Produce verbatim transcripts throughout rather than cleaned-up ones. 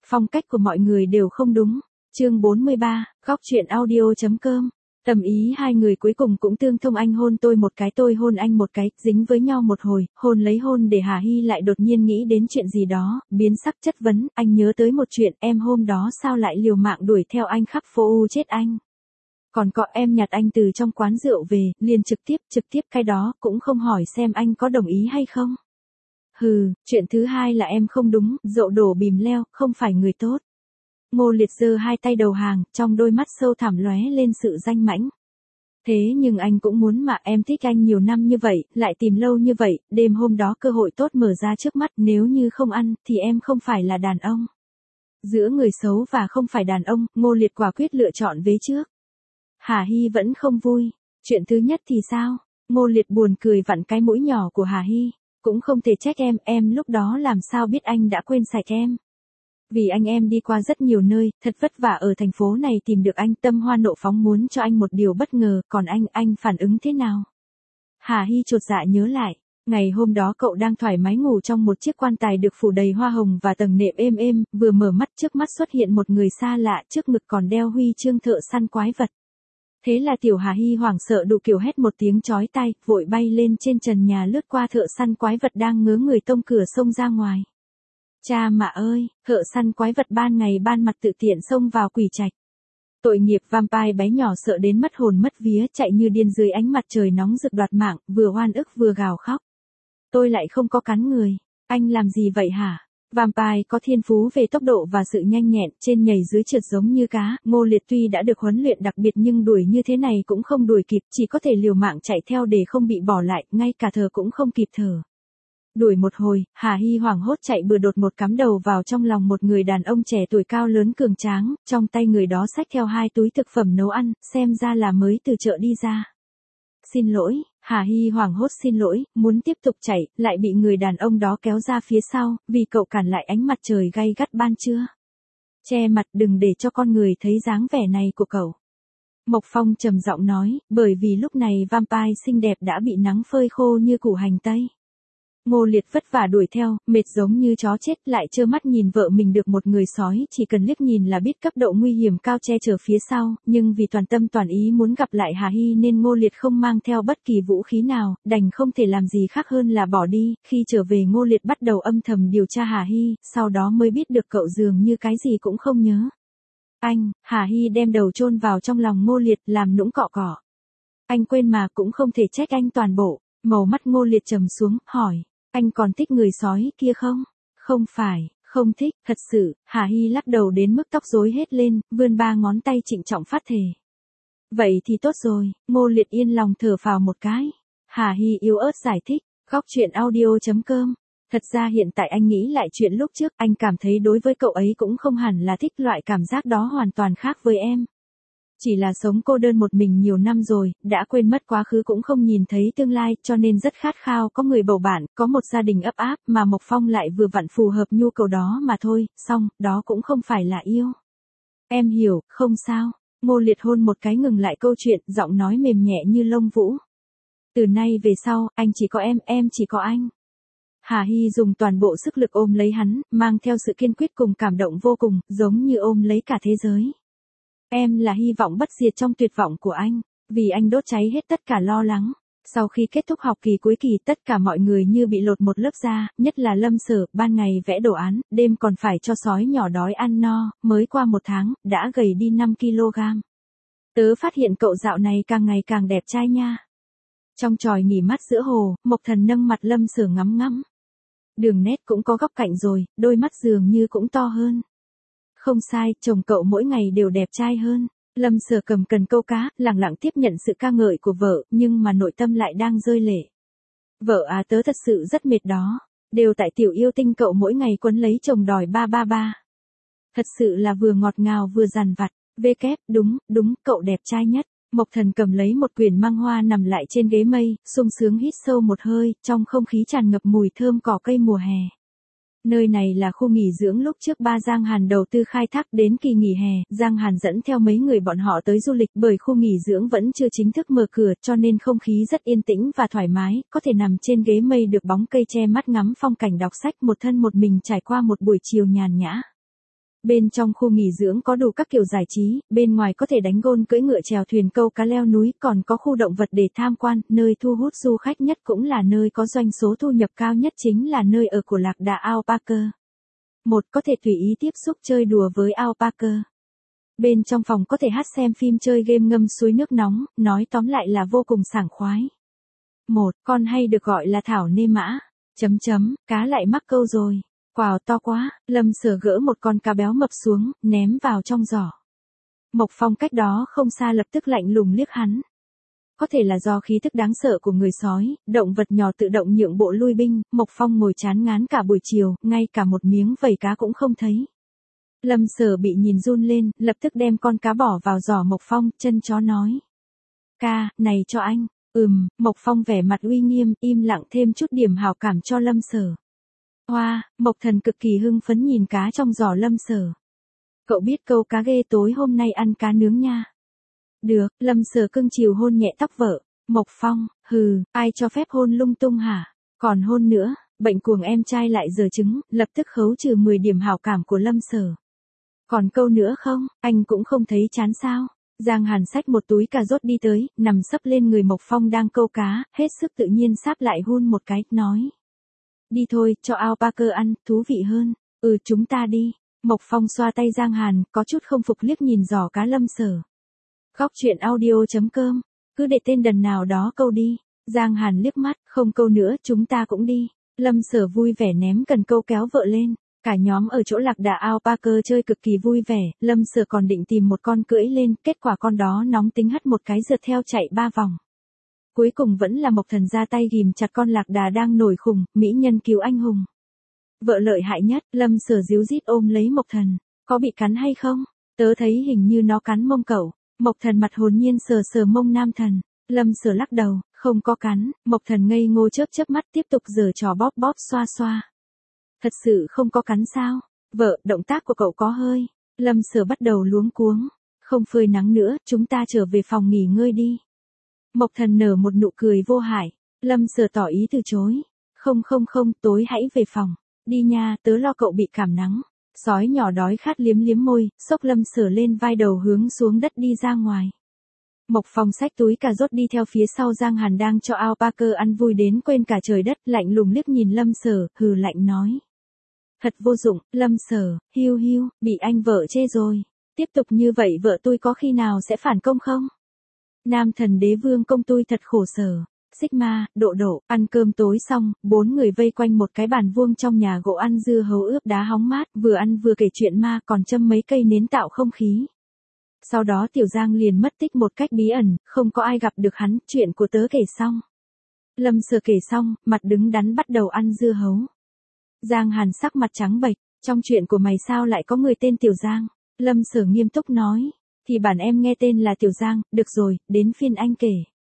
phong cách của mọi người đều không đúng. Chương bốn mươi ba, góc truyện audio.com. Tầm ý hai người cuối cùng cũng tương thông, anh hôn tôi một cái, tôi hôn anh một cái, dính với nhau một hồi, hôn lấy hôn để Hà Hy lại đột nhiên nghĩ đến chuyện gì đó, biến sắc chất vấn, anh nhớ tới một chuyện, em hôm đó sao lại liều mạng đuổi theo anh khắp phố U chết anh. Còn có em nhặt anh từ trong quán rượu về, liền trực tiếp, trực tiếp cái đó, cũng không hỏi xem anh có đồng ý hay không. Hừ, chuyện thứ hai là em không đúng, dậu đổ bìm leo, không phải người tốt. Ngô Liệt giơ hai tay đầu hàng, trong đôi mắt sâu thẳm lóe lên sự danh mãnh. Thế nhưng anh cũng muốn mà, em thích anh nhiều năm như vậy, lại tìm lâu như vậy, đêm hôm đó cơ hội tốt mở ra trước mắt, nếu như không ăn, thì em không phải là đàn ông. Giữa người xấu và không phải đàn ông, Ngô Liệt quả quyết lựa chọn vế trước. Hà Hy vẫn không vui. Chuyện thứ nhất thì sao? Ngô Liệt buồn cười vặn cái mũi nhỏ của Hà Hy. Cũng không thể trách em, em lúc đó làm sao biết anh đã quên sạch em. Vì anh em đi qua rất nhiều nơi, thật vất vả ở thành phố này tìm được anh, tâm hoa nộ phóng muốn cho anh một điều bất ngờ, còn anh, anh phản ứng thế nào? Hà Hy chột dạ nhớ lại, ngày hôm đó cậu đang thoải mái ngủ trong một chiếc quan tài được phủ đầy hoa hồng và tầng nệm êm êm, vừa mở mắt trước mắt xuất hiện một người xa lạ, trước ngực còn đeo huy chương thợ săn quái vật. Thế là tiểu Hà Hy hoảng sợ đủ kiểu hét một tiếng chói tai, vội bay lên trên trần nhà lướt qua thợ săn quái vật đang ngớ người tông cửa xông ra ngoài. Cha mạ ơi, thợ săn quái vật ban ngày ban mặt tự tiện xông vào quỷ trạch. Tội nghiệp vampire bé nhỏ sợ đến mất hồn mất vía, chạy như điên dưới ánh mặt trời nóng rực đoạt mạng, vừa oan ức vừa gào khóc. Tôi lại không có cắn người, anh làm gì vậy hả? Vampire có thiên phú về tốc độ và sự nhanh nhẹn, trên nhảy dưới trượt giống như cá. Ngô Liệt tuy đã được huấn luyện đặc biệt nhưng đuổi như thế này cũng không đuổi kịp, chỉ có thể liều mạng chạy theo để không bị bỏ lại, ngay cả thở cũng không kịp thở. Đuổi một hồi, Hà Hy hoảng hốt chạy bừa đột một cắm đầu vào trong lòng một người đàn ông trẻ tuổi cao lớn cường tráng, trong tay người đó xách theo hai túi thực phẩm nấu ăn, xem ra là mới từ chợ đi ra. Xin lỗi, Hà Hy hoảng hốt xin lỗi, muốn tiếp tục chạy, lại bị người đàn ông đó kéo ra phía sau, vì cậu cản lại ánh mặt trời gay gắt ban trưa. Che mặt đừng để cho con người thấy dáng vẻ này của cậu. Mộc Phong trầm giọng nói, bởi vì lúc này vampire xinh đẹp đã bị nắng phơi khô như củ hành tây. Ngô Liệt vất vả đuổi theo, mệt giống như chó chết, lại trơ mắt nhìn vợ mình được một người sói, chỉ cần liếc nhìn là biết cấp độ nguy hiểm cao che chở phía sau, nhưng vì toàn tâm toàn ý muốn gặp lại Hà Hy nên Ngô Liệt không mang theo bất kỳ vũ khí nào, đành không thể làm gì khác hơn là bỏ đi. Khi trở về Ngô Liệt bắt đầu âm thầm điều tra Hà Hy, sau đó mới biết được cậu dường như cái gì cũng không nhớ. Anh, Hà Hy đem đầu chôn vào trong lòng Ngô Liệt, làm nũng cọ cọ. Anh quên mà, cũng không thể trách anh toàn bộ. Màu mắt Ngô Liệt trầm xuống, hỏi. Anh còn thích người sói kia không? Không phải, không thích, thật sự. Hà Hy lắc đầu đến mức tóc rối hết lên, vươn ba ngón tay trịnh trọng phát thề. Vậy thì tốt rồi, Ngô Liệt yên lòng thở phào một cái. Hà Hy yếu ớt giải thích, góc truyện audio.com. Thật ra hiện tại anh nghĩ lại chuyện lúc trước, anh cảm thấy đối với cậu ấy cũng không hẳn là thích, loại cảm giác đó hoàn toàn khác với em. Chỉ là sống cô đơn một mình nhiều năm rồi, đã quên mất quá khứ cũng không nhìn thấy tương lai, cho nên rất khát khao có người bầu bạn, có một gia đình ấp áp, mà Mộc Phong lại vừa vặn phù hợp nhu cầu đó mà thôi, xong, đó cũng không phải là yêu. Em hiểu, không sao. Ngô Liệt hôn một cái ngừng lại câu chuyện, giọng nói mềm nhẹ như lông vũ. Từ nay về sau, anh chỉ có em, em chỉ có anh. Hà Hy dùng toàn bộ sức lực ôm lấy hắn, mang theo sự kiên quyết cùng cảm động vô cùng, giống như ôm lấy cả thế giới. Em là hy vọng bất diệt trong tuyệt vọng của anh, vì anh đốt cháy hết tất cả lo lắng. Sau khi kết thúc học kỳ cuối kỳ, tất cả mọi người như bị lột một lớp da, nhất là Lâm Sở, ban ngày vẽ đồ án, đêm còn phải cho sói nhỏ đói ăn no, mới qua một tháng, đã gầy đi năm ki lô gam. Tớ phát hiện cậu dạo này càng ngày càng đẹp trai nha. Trong tròi nghỉ mát giữa hồ, Mộc Thần nâng mặt Lâm Sở ngắm ngắm. Đường nét cũng có góc cạnh rồi, đôi mắt dường như cũng to hơn. Không sai, chồng cậu mỗi ngày đều đẹp trai hơn. Lâm Sở cầm cần câu cá, lặng lặng tiếp nhận sự ca ngợi của vợ, nhưng mà nội tâm lại đang rơi lệ. Vợ à, tớ thật sự rất mệt đó. Đều tại tiểu yêu tinh cậu mỗi ngày quấn lấy chồng đòi ba ba ba. Thật sự là vừa ngọt ngào vừa dằn vặt. Vê kép, đúng, đúng, cậu đẹp trai nhất. Mộc Thần cầm lấy một quyển mang hoa nằm lại trên ghế mây, sung sướng hít sâu một hơi, trong không khí tràn ngập mùi thơm cỏ cây mùa hè. Nơi này là khu nghỉ dưỡng lúc trước ba Giang Hàn đầu tư khai thác, đến kỳ nghỉ hè, Giang Hàn dẫn theo mấy người bọn họ tới du lịch, bởi khu nghỉ dưỡng vẫn chưa chính thức mở cửa cho nên không khí rất yên tĩnh và thoải mái, có thể nằm trên ghế mây được bóng cây che mắt ngắm phong cảnh, đọc sách một thân một mình trải qua một buổi chiều nhàn nhã. Bên trong khu nghỉ dưỡng có đủ các kiểu giải trí, bên ngoài có thể đánh gôn, cưỡi ngựa, chèo thuyền, câu cá, leo núi, còn có khu động vật để tham quan, nơi thu hút du khách nhất cũng là nơi có doanh số thu nhập cao nhất chính là nơi ở của lạc đà Alpaca. Một, có thể tùy ý tiếp xúc chơi đùa với Alpaca. Bên trong phòng có thể hát, xem phim, chơi game, ngâm suối nước nóng, nói tóm lại là vô cùng sảng khoái. Một, con hay được gọi là thảo nê mã. Chấm chấm, cá lại mắc câu rồi. Wow, to quá. Lâm Sở gỡ một con cá béo mập xuống, ném vào trong giỏ. Mộc Phong cách đó không xa lập tức lạnh lùng liếc hắn. Có thể là do khí tức đáng sợ của người sói, động vật nhỏ tự động nhượng bộ lui binh, Mộc Phong ngồi chán ngán cả buổi chiều, ngay cả một miếng vảy cá cũng không thấy. Lâm Sở bị nhìn run lên, lập tức đem con cá bỏ vào giỏ Mộc Phong, chân chó nói. Ca, này cho anh. Ừm, Mộc Phong vẻ mặt uy nghiêm, im lặng thêm chút điểm hảo cảm cho Lâm Sở. Hoa, Mộc Thần cực kỳ hưng phấn nhìn cá trong giỏ Lâm Sở. Cậu biết câu cá ghê, tối hôm nay ăn cá nướng nha. Được, Lâm Sở cưng chiều hôn nhẹ tóc vợ. Mộc Phong, hừ, ai cho phép hôn lung tung hả? Còn hôn nữa, bệnh cuồng em trai lại giở trứng, lập tức khấu trừ mười điểm hảo cảm của Lâm Sở. Còn câu nữa không, anh cũng không thấy chán sao? Giang Hàn xách một túi cà rốt đi tới, nằm sấp lên người Mộc Phong đang câu cá, hết sức tự nhiên sáp lại hun một cái, nói. Đi thôi, cho Alpaca ăn, thú vị hơn. Ừ, chúng ta đi. Mộc Phong xoa tay Giang Hàn, có chút không phục liếc nhìn giỏ cá Lâm Sở. Góc truyện audio chấm com, cứ để tên đần nào đó câu đi. Giang Hàn liếc mắt, không câu nữa, chúng ta cũng đi. Lâm Sở vui vẻ ném cần câu kéo vợ lên. Cả nhóm ở chỗ lạc đà Alpaca chơi cực kỳ vui vẻ, Lâm Sở còn định tìm một con cưỡi lên, kết quả con đó nóng tính hất một cái rượt theo chạy ba vòng. Cuối cùng vẫn là Mộc Thần ra tay ghìm chặt con lạc đà đang nổi khùng, mỹ nhân cứu anh hùng. Vợ lợi hại nhất, Lâm Sở díu dít ôm lấy Mộc Thần, có bị cắn hay không? Tớ thấy hình như nó cắn mông cậu. Mộc Thần mặt hồn nhiên sờ sờ mông nam thần. Lâm Sở lắc đầu, không có cắn. Mộc Thần ngây ngô chớp chớp mắt tiếp tục giở trò bóp bóp xoa xoa. Thật sự không có cắn sao? Vợ, động tác của cậu có hơi. Lâm Sở bắt đầu luống cuống. Không phơi nắng nữa, chúng ta trở về phòng nghỉ ngơi đi. Mộc Thần nở một nụ cười vô hại. Lâm Sở tỏ ý từ chối. Không không không, tối hãy về phòng. Đi nha, tớ lo cậu bị cảm nắng. Sói nhỏ đói khát liếm liếm môi, xốc Lâm Sở lên vai đầu hướng xuống đất đi ra ngoài. Mộc Phong xách túi cà rốt đi theo phía sau Giang Hàn đang cho Alpaca ăn vui đến quên cả trời đất, lạnh lùng liếc nhìn Lâm Sở, hừ lạnh nói. Thật vô dụng, Lâm Sở, hiu hiu, bị anh vợ chê rồi. Tiếp tục như vậy vợ tôi có khi nào sẽ phản công không? Nam thần đế vương công tôi thật khổ sở. Sigma, Độ Độ, ăn cơm tối xong, bốn người vây quanh một cái bàn vuông trong nhà gỗ ăn dưa hấu ướp đá hóng mát, vừa ăn vừa kể chuyện ma, còn châm mấy cây nến tạo không khí. Sau đó Tiểu Giang liền mất tích một cách bí ẩn, không có ai gặp được hắn, chuyện của tớ kể xong. Lâm Sở kể xong, mặt đứng đắn bắt đầu ăn dưa hấu. Giang Hàn sắc mặt trắng bệch, trong chuyện của mày sao lại có người tên Tiểu Giang? Lâm Sở nghiêm túc nói, thì bản em nghe tên là Tiểu Giang, được rồi, đến phiên anh kể.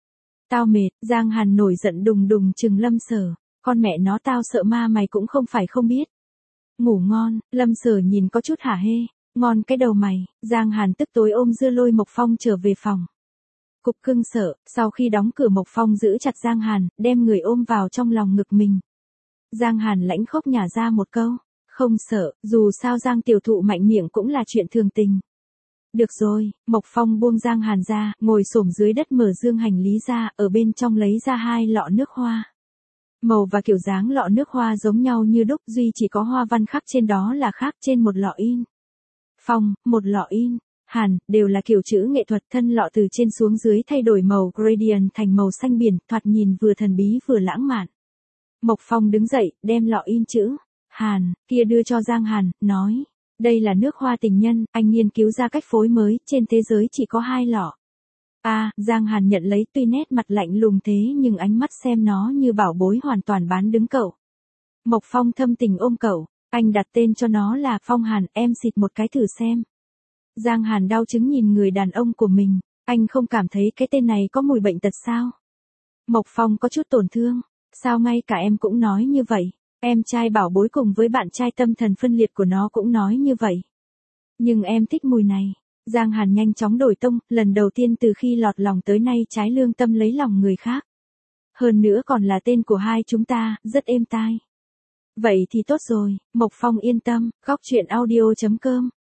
Tao mệt, Giang Hàn nổi giận đùng đùng chừng Lâm Sở, con mẹ nó tao sợ ma mày cũng không phải không biết. Ngủ ngon, Lâm Sở nhìn có chút hả hê, ngon cái đầu mày, Giang Hàn tức tối ôm dưa lôi Mộc Phong trở về phòng. Cục cưng sợ, sau khi đóng cửa Mộc Phong giữ chặt Giang Hàn, đem người ôm vào trong lòng ngực mình. Giang Hàn lãnh khốc nhả ra một câu, không sợ, dù sao Giang tiểu thụ mạnh miệng cũng là chuyện thường tình. Được rồi, Mộc Phong buông Giang Hàn ra, ngồi xổm dưới đất mở dương hành lý ra, ở bên trong lấy ra hai lọ nước hoa. Màu và kiểu dáng lọ nước hoa giống nhau như đúc, duy chỉ có hoa văn khắc trên đó là khác trên một lọ in. Phong, một lọ in. Hàn, đều là kiểu chữ nghệ thuật, thân lọ từ trên xuống dưới thay đổi màu gradient thành màu xanh biển, thoạt nhìn vừa thần bí vừa lãng mạn. Mộc Phong đứng dậy, đem lọ in chữ Hàn kia đưa cho Giang Hàn, nói. Đây là nước hoa tình nhân, anh nghiên cứu ra cách phối mới, trên thế giới chỉ có hai lọ. À, Giang Hàn nhận lấy, tuy nét mặt lạnh lùng thế nhưng ánh mắt xem nó như bảo bối hoàn toàn bán đứng cậu. Mộc Phong thâm tình ôm cậu, anh đặt tên cho nó là Phong Hàn, em xịt một cái thử xem. Giang Hàn đau chứng nhìn người đàn ông của mình, anh không cảm thấy cái tên này có mùi bệnh tật sao? Mộc Phong có chút tổn thương, sao ngay cả em cũng nói như vậy? Em trai bảo bối cùng với bạn trai tâm thần phân liệt của nó cũng nói như vậy. Nhưng em thích mùi này. Giang Hàn nhanh chóng đổi tông, lần đầu tiên từ khi lọt lòng tới nay trái lương tâm lấy lòng người khác. Hơn nữa còn là tên của hai chúng ta, rất êm tai. Vậy thì tốt rồi, Mộc Phong yên tâm, góc truyện audio chấm com.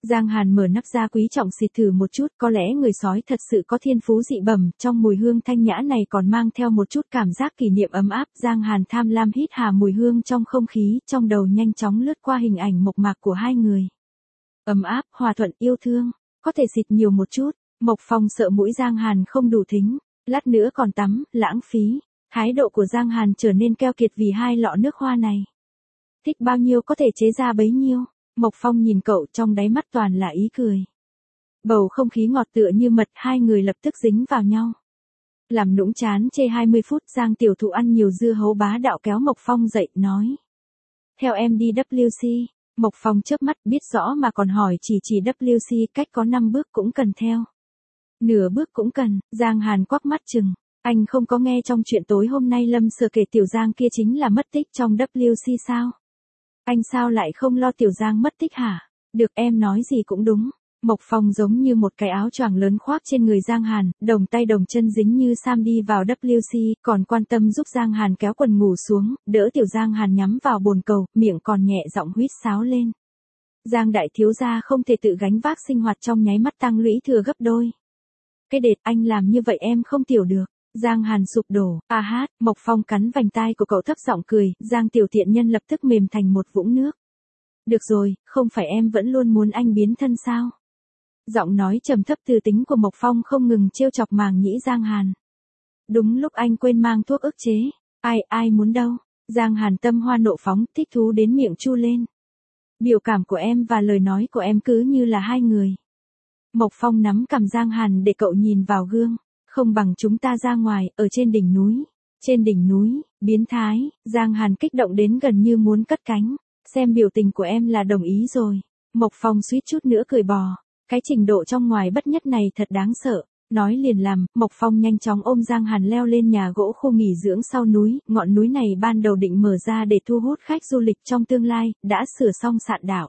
Giang Hàn mở nắp ra quý trọng xịt thử một chút, có lẽ người sói thật sự có thiên phú dị bẩm, trong mùi hương thanh nhã này còn mang theo một chút cảm giác kỷ niệm ấm áp. Giang Hàn tham lam hít hà mùi hương trong không khí, trong đầu nhanh chóng lướt qua hình ảnh mộc mạc của hai người. Ấm áp, hòa thuận, yêu thương, có thể xịt nhiều một chút. Mộc Phong sợ mũi Giang Hàn không đủ thính, lát nữa còn tắm, lãng phí. Thái độ của Giang Hàn trở nên keo kiệt vì hai lọ nước hoa này. Thích bao nhiêu có thể chế ra bấy nhiêu. Mộc Phong nhìn cậu, trong đáy mắt toàn là ý cười. Bầu không khí ngọt tựa như mật, hai người lập tức dính vào nhau. Làm nũng chán chê hai mươi phút, Giang tiểu thụ ăn nhiều dưa hấu bá đạo kéo Mộc Phong dậy, nói. Theo em đi W C. Mộc Phong chớp mắt, biết rõ mà còn hỏi, chỉ chỉ W C cách có năm bước cũng cần theo. Nửa bước cũng cần. Giang Hàn quắc mắt chừng. Anh không có nghe trong chuyện tối hôm nay Lâm Sở kể Tiểu Giang kia chính là mất tích trong W C sao? Anh sao lại không lo Tiểu Giang mất tích hả? Được, em nói gì cũng đúng. Mộc Phong giống như một cái áo choàng lớn khoác trên người Giang Hàn, đồng tay đồng chân dính như Sam đi vào W C, còn quan tâm giúp Giang Hàn kéo quần ngủ xuống, đỡ Tiểu Giang Hàn nhắm vào bồn cầu, miệng còn nhẹ giọng huýt sáo lên. Giang đại thiếu gia không thể tự gánh vác sinh hoạt trong nháy mắt tăng lũy thừa gấp đôi. Cái đệt, anh làm như vậy em không tiểu được. Giang Hàn sụp đổ, a hát, Mộc Phong cắn vành tai của cậu thấp giọng cười, Giang tiểu tiện nhân lập tức mềm thành một vũng nước. Được rồi, không phải em vẫn luôn muốn anh biến thân sao? Giọng nói trầm thấp từ tính của Mộc Phong không ngừng trêu chọc màng nhĩ Giang Hàn. Đúng lúc anh quên mang thuốc ức chế, ai, ai muốn đâu? Giang Hàn tâm hoa nộ phóng, thích thú đến miệng chu lên. Biểu cảm của em và lời nói của em cứ như là hai người. Mộc Phong nắm cằm Giang Hàn để cậu nhìn vào gương. Không bằng chúng ta ra ngoài, ở trên đỉnh núi. Trên đỉnh núi, biến thái, Giang Hàn kích động đến gần như muốn cất cánh. Xem biểu tình của em là đồng ý rồi. Mộc Phong suýt chút nữa cười bò. Cái trình độ trong ngoài bất nhất này thật đáng sợ. Nói liền làm, Mộc Phong nhanh chóng ôm Giang Hàn leo lên nhà gỗ khu nghỉ dưỡng sau núi. Ngọn núi này ban đầu định mở ra để thu hút khách du lịch trong tương lai, đã sửa xong sạn đảo.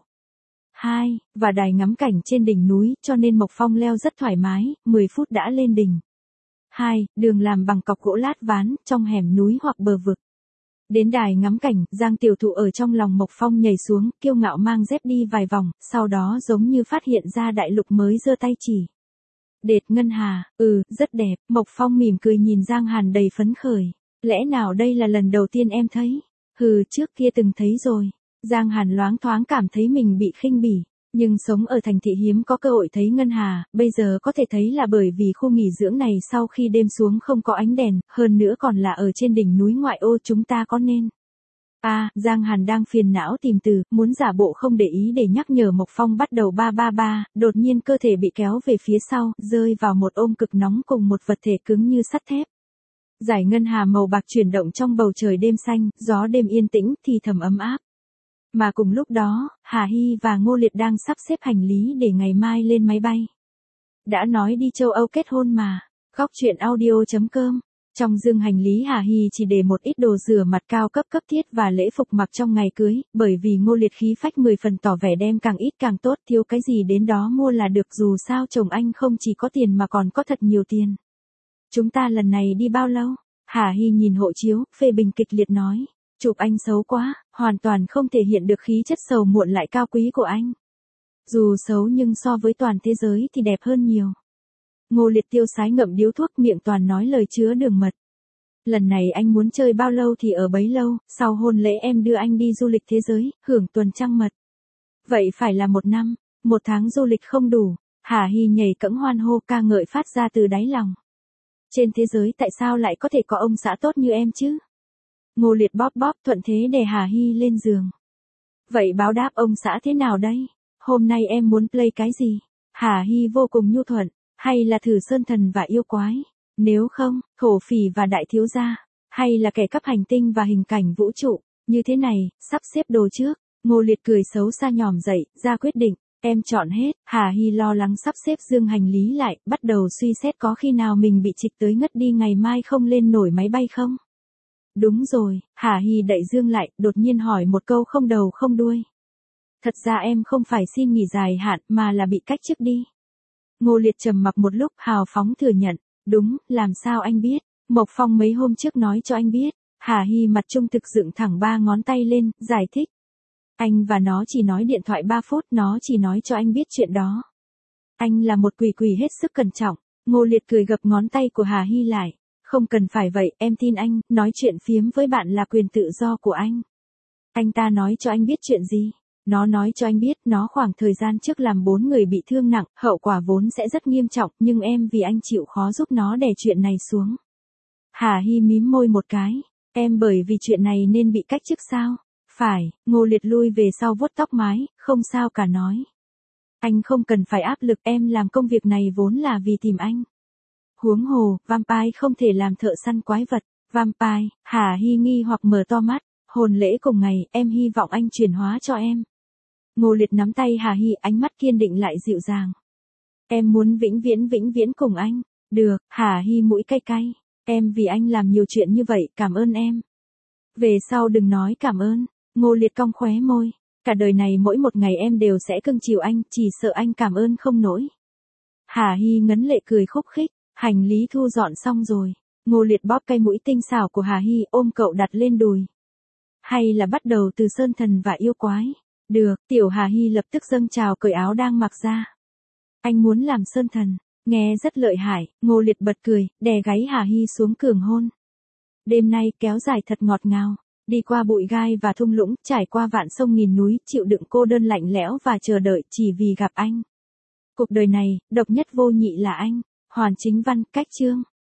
Hai, và đài ngắm cảnh trên đỉnh núi, cho nên Mộc Phong leo rất thoải mái, mười phút đã lên đỉnh. Hai, đường làm bằng cọc gỗ lát ván, trong hẻm núi hoặc bờ vực. Đến đài ngắm cảnh, Giang tiểu thụ ở trong lòng Mộc Phong nhảy xuống, kiêu ngạo mang dép đi vài vòng, sau đó giống như phát hiện ra đại lục mới giơ tay chỉ. Đệt Ngân Hà, ừ, rất đẹp, Mộc Phong mỉm cười nhìn Giang Hàn đầy phấn khởi. Lẽ nào đây là lần đầu tiên em thấy? Hừ, trước kia từng thấy rồi. Giang Hàn loáng thoáng cảm thấy mình bị khinh bỉ. Nhưng sống ở thành thị hiếm có cơ hội thấy ngân hà, bây giờ có thể thấy là bởi vì khu nghỉ dưỡng này sau khi đêm xuống không có ánh đèn, hơn nữa còn là ở trên đỉnh núi ngoại ô, chúng ta có nên. À, Giang Hàn đang phiền não tìm từ, muốn giả bộ không để ý để nhắc nhở Mộc Phong bắt đầu ba ba ba, đột nhiên cơ thể bị kéo về phía sau, rơi vào một ôm cực nóng cùng một vật thể cứng như sắt thép. Dải ngân hà màu bạc chuyển động trong bầu trời đêm xanh, gió đêm yên tĩnh, thì thầm ấm áp. Mà cùng lúc đó, Hà Hy và Ngô Liệt đang sắp xếp hành lý để ngày mai lên máy bay. Đã nói đi châu Âu kết hôn mà. Góc chuyện audio chấm com. Trong dương hành lý Hà Hy chỉ để một ít đồ rửa mặt cao cấp cấp thiết và lễ phục mặc trong ngày cưới, bởi vì Ngô Liệt khí phách mười phần tỏ vẻ đem càng ít càng tốt, thiếu cái gì đến đó mua là được, dù sao chồng anh không chỉ có tiền mà còn có thật nhiều tiền. Chúng ta lần này đi bao lâu? Hà Hy nhìn hộ chiếu, phê bình kịch liệt nói. Chụp anh xấu quá, hoàn toàn không thể hiện được khí chất sầu muộn lại cao quý của anh. Dù xấu nhưng so với toàn thế giới thì đẹp hơn nhiều. Ngô Liệt tiêu sái ngậm điếu thuốc, miệng toàn nói lời chứa đường mật. Lần này anh muốn chơi bao lâu thì ở bấy lâu, sau hôn lễ em đưa anh đi du lịch thế giới, hưởng tuần trăng mật. Vậy phải là một năm, một tháng du lịch không đủ. Hà Hy nhảy cẫng hoan hô, ca ngợi phát ra từ đáy lòng. Trên thế giới tại sao lại có thể có ông xã tốt như em chứ? Ngô Liệt bóp bóp thuận thế đè Hà Hy lên giường. Vậy báo đáp ông xã thế nào đây? Hôm nay em muốn play cái gì? Hà Hy vô cùng nhu thuận, hay là thử sơn thần và yêu quái? Nếu không, thổ phỉ và đại thiếu gia, hay là kẻ cắp hành tinh và hình cảnh vũ trụ? Như thế này, sắp xếp đồ trước. Ngô Liệt cười xấu xa nhòm dậy, ra quyết định. Em chọn hết. Hà Hy lo lắng sắp xếp dương hành lý lại, bắt đầu suy xét có khi nào mình bị trịch tới ngất đi ngày mai không lên nổi máy bay không? Đúng rồi, Hà Hy đậy dương lại, đột nhiên hỏi một câu không đầu không đuôi. Thật ra em không phải xin nghỉ dài hạn mà là bị cách chức đi. Ngô Liệt trầm mặc một lúc, hào phóng thừa nhận. Đúng, làm sao anh biết? Mộc Phong mấy hôm trước nói cho anh biết. Hà Hy mặt trung thực dựng thẳng ba ngón tay lên, giải thích. Anh và nó chỉ nói điện thoại ba phút, nó chỉ nói cho anh biết chuyện đó. Anh là một quỷ quỷ hết sức cẩn trọng. Ngô Liệt cười gập ngón tay của Hà Hy lại. Không cần phải vậy, em tin anh, nói chuyện phiếm với bạn là quyền tự do của anh. Anh ta nói cho anh biết chuyện gì? Nó nói cho anh biết nó khoảng thời gian trước làm bốn người bị thương nặng, hậu quả vốn sẽ rất nghiêm trọng, nhưng em vì anh chịu khó giúp nó đè chuyện này xuống. Hà Hy mím môi một cái. Em bởi vì chuyện này nên bị cách chức sao? Phải, Ngô Liệt lui về sau vuốt tóc mái, không sao cả nói. Anh không cần phải áp lực, em làm công việc này vốn là vì tìm anh. Huống hồ, vampire không thể làm thợ săn quái vật. Vampire, Hà Hy nghi hoặc mở to mắt. Hôn lễ cùng ngày, em hy vọng anh chuyển hóa cho em. Ngô Liệt nắm tay Hà Hy, ánh mắt kiên định lại dịu dàng. Em muốn vĩnh viễn vĩnh viễn cùng anh. Được, Hà Hy mũi cay cay. Em vì anh làm nhiều chuyện như vậy, cảm ơn em. Về sau đừng nói cảm ơn. Ngô Liệt cong khóe môi. Cả đời này mỗi một ngày em đều sẽ cưng chiều anh, chỉ sợ anh cảm ơn không nổi. Hà Hy ngấn lệ cười khúc khích. Hành lý thu dọn xong rồi. Ngô Liệt bóp cây mũi tinh xảo của Hà Hy, ôm cậu đặt lên đùi. Hay là bắt đầu từ sơn thần và yêu quái? Được, tiểu Hà Hy lập tức dâng trào cởi áo đang mặc ra. Anh muốn làm sơn thần. Nghe rất lợi hại, Ngô Liệt bật cười, đè gáy Hà Hy xuống cường hôn. Đêm nay kéo dài thật ngọt ngào. Đi qua bụi gai và thung lũng, trải qua vạn sông nghìn núi, chịu đựng cô đơn lạnh lẽo và chờ đợi chỉ vì gặp anh. Cuộc đời này, độc nhất vô nhị là anh. Hoàn Chính Văn, cách chương.